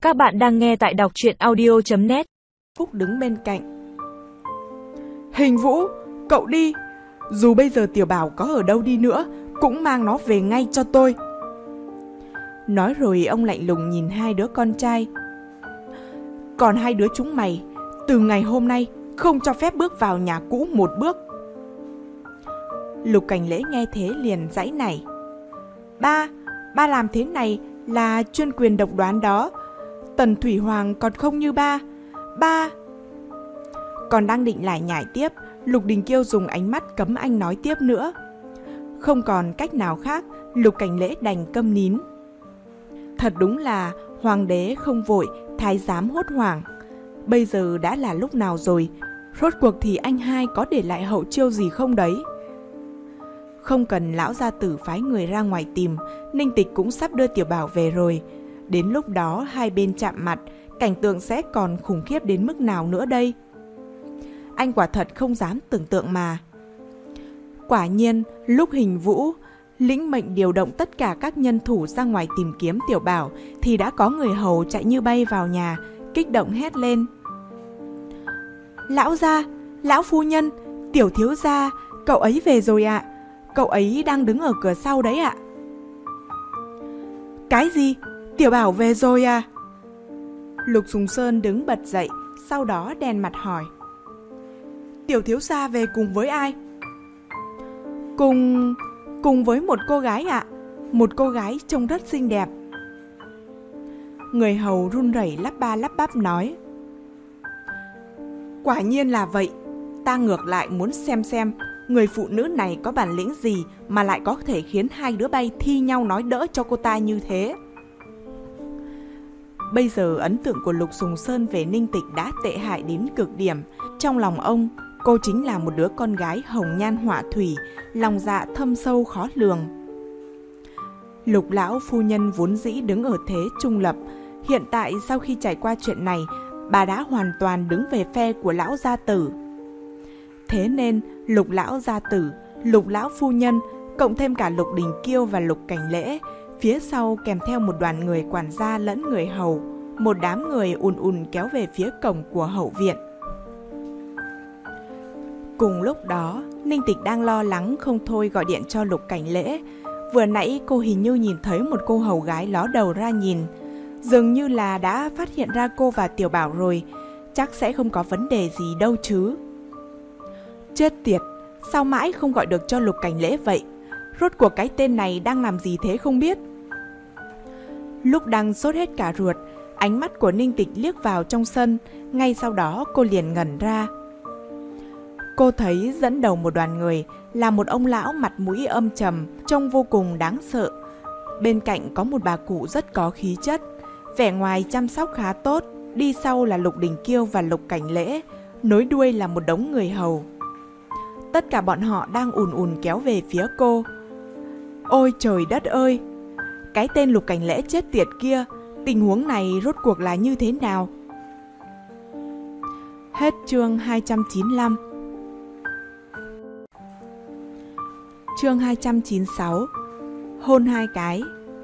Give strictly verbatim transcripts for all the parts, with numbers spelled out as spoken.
Các bạn đang nghe tại đọc truyện audio chấm net. Phúc đứng bên cạnh. Hình Vũ, cậu đi. Dù bây giờ Tiểu Bảo có ở đâu đi nữa, cũng mang nó về ngay cho tôi. Nói rồi ông lạnh lùng nhìn hai đứa con trai. Còn hai đứa chúng mày, từ ngày hôm nay không cho phép bước vào nhà cũ một bước. Lục Cảnh Lễ nghe thế liền giãy nảy. Ba, ba làm thế này là chuyên quyền độc đoán đó. Tần Thủy Hoàng còn không như ba. Ba. Còn đang định lải nhải tiếp, Lục Đình Kiêu dùng ánh mắt cấm anh nói tiếp nữa. Không còn cách nào khác, Lục Cảnh Lễ đành câm nín. Thật đúng là hoàng đế không vội, thái giám hốt hoảng. Bây giờ đã là lúc nào rồi? Rốt cuộc thì anh hai có để lại hậu chiêu gì không đấy? Không cần lão gia tử phái người ra ngoài tìm, Ninh Tịch cũng sắp đưa Tiểu Bảo về rồi. Đến lúc đó hai bên chạm mặt, cảnh tượng sẽ còn khủng khiếp đến mức nào nữa đây? Anh quả thật không dám tưởng tượng mà. Quả nhiên, lúc Hình Vũ lĩnh mệnh điều động tất cả các nhân thủ ra ngoài tìm kiếm Tiểu Bảo, thì đã có người hầu chạy như bay vào nhà, kích động hét lên. Lão gia, lão phu nhân, Tiểu thiếu gia, cậu ấy về rồi ạ. À. Cậu ấy đang đứng ở cửa sau đấy ạ. À. Cái gì? Tiểu Bảo về rồi à? Lục Sùng Sơn đứng bật dậy, sau đó đen mặt hỏi. Tiểu thiếu gia về cùng với ai? Cùng... cùng với một cô gái ạ. À. Một cô gái trông rất xinh đẹp. Người hầu run rẩy lắp ba lắp bắp nói. Quả nhiên là vậy. Ta ngược lại muốn xem xem người phụ nữ này có bản lĩnh gì mà lại có thể khiến hai đứa bay thi nhau nói đỡ cho cô ta như thế. Bây giờ ấn tượng của Lục Sùng Sơn về Ninh Tịch đã tệ hại đến cực điểm. Trong lòng ông, cô chính là một đứa con gái hồng nhan họa thủy, lòng dạ thâm sâu khó lường. Lục lão phu nhân vốn dĩ đứng ở thế trung lập. Hiện tại sau khi trải qua chuyện này, bà đã hoàn toàn đứng về phe của lão gia tử. Thế nên Lục lão gia tử, Lục lão phu nhân, cộng thêm cả Lục Đình Kiêu và Lục Cảnh Lễ, phía sau kèm theo một đoàn người quản gia lẫn người hầu, một đám người ùn ùn kéo về phía cổng của hậu viện. Cùng lúc đó, Ninh Tịch đang lo lắng không thôi gọi điện cho Lục Cảnh Lễ. Vừa nãy cô hình như nhìn thấy một cô hầu gái ló đầu ra nhìn. Dường như là đã phát hiện ra cô và Tiểu Bảo rồi, chắc sẽ không có vấn đề gì đâu chứ. Chết tiệt, sao mãi không gọi được cho Lục Cảnh Lễ vậy? Rốt cuộc cái tên này đang làm gì thế không biết? Lúc đang sốt hết cả ruột, ánh mắt của Ninh Tịch liếc vào trong sân, ngay sau đó cô liền ngẩn ra. Cô thấy dẫn đầu một đoàn người là một ông lão mặt mũi âm trầm, trông vô cùng đáng sợ. Bên cạnh có một bà cụ rất có khí chất, vẻ ngoài chăm sóc khá tốt, đi sau là Lục Đình Kiêu và Lục Cảnh Lễ, nối đuôi là một đống người hầu. Tất cả bọn họ đang ùn ùn kéo về phía cô. Ôi trời đất ơi! Cái tên Lục Cảnh Lễ chết tiệt kia, tình huống này rốt cuộc là như thế nào? Hết chương hai trăm chín mươi lăm. Chương hai trăm chín mươi sáu. Hôn hai cái.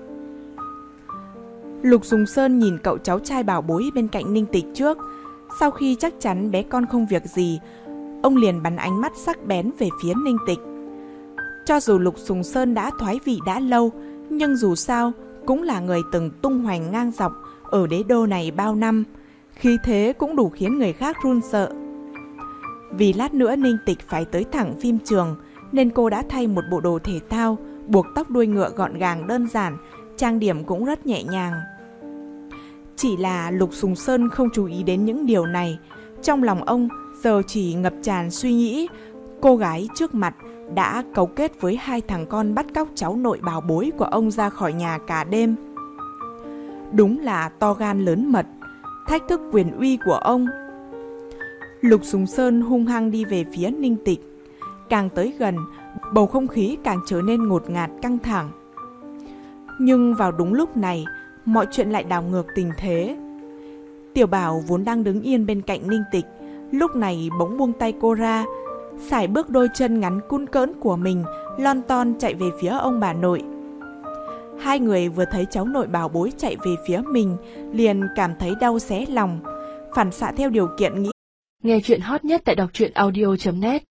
Lục Sùng Sơn nhìn cậu cháu trai bảo bối bên cạnh Ninh Tịch trước. Sau khi chắc chắn bé con không việc gì, ông liền bắn ánh mắt sắc bén về phía Ninh Tịch. Cho dù Lục Sùng Sơn đã thoái vị đã lâu, nhưng dù sao cũng là người từng tung hoành ngang dọc ở đế đô này bao năm, khí thế cũng đủ khiến người khác run sợ. Vì lát nữa Ninh Tịch phải tới thẳng phim trường, nên cô đã thay một bộ đồ thể thao, buộc tóc đuôi ngựa gọn gàng đơn giản, trang điểm cũng rất nhẹ nhàng. Chỉ là Lục Sùng Sơn không chú ý đến những điều này. Trong lòng ông giờ chỉ ngập tràn suy nghĩ, cô gái trước mặt đã cấu kết với hai thằng con bắt cóc cháu nội bảo bối của ông ra khỏi nhà cả đêm. Đúng là to gan lớn mật, thách thức quyền uy của ông. Lục Sùng Sơn hung hăng đi về phía Ninh Tịch. Càng tới gần, bầu không khí càng trở nên ngột ngạt căng thẳng. Nhưng vào đúng lúc này, mọi chuyện lại đảo ngược tình thế. Tiểu Bảo vốn đang đứng yên bên cạnh Ninh Tịch, lúc này bỗng buông tay cô ra, sải bước đôi chân ngắn cun cỡn của mình, lon ton chạy về phía ông bà nội. Hai người vừa thấy cháu nội bảo bối chạy về phía mình, liền cảm thấy đau xé lòng. Phản xạ theo điều kiện nghĩ. Nghe chuyện hot nhất tại đọc truyện audio chấm net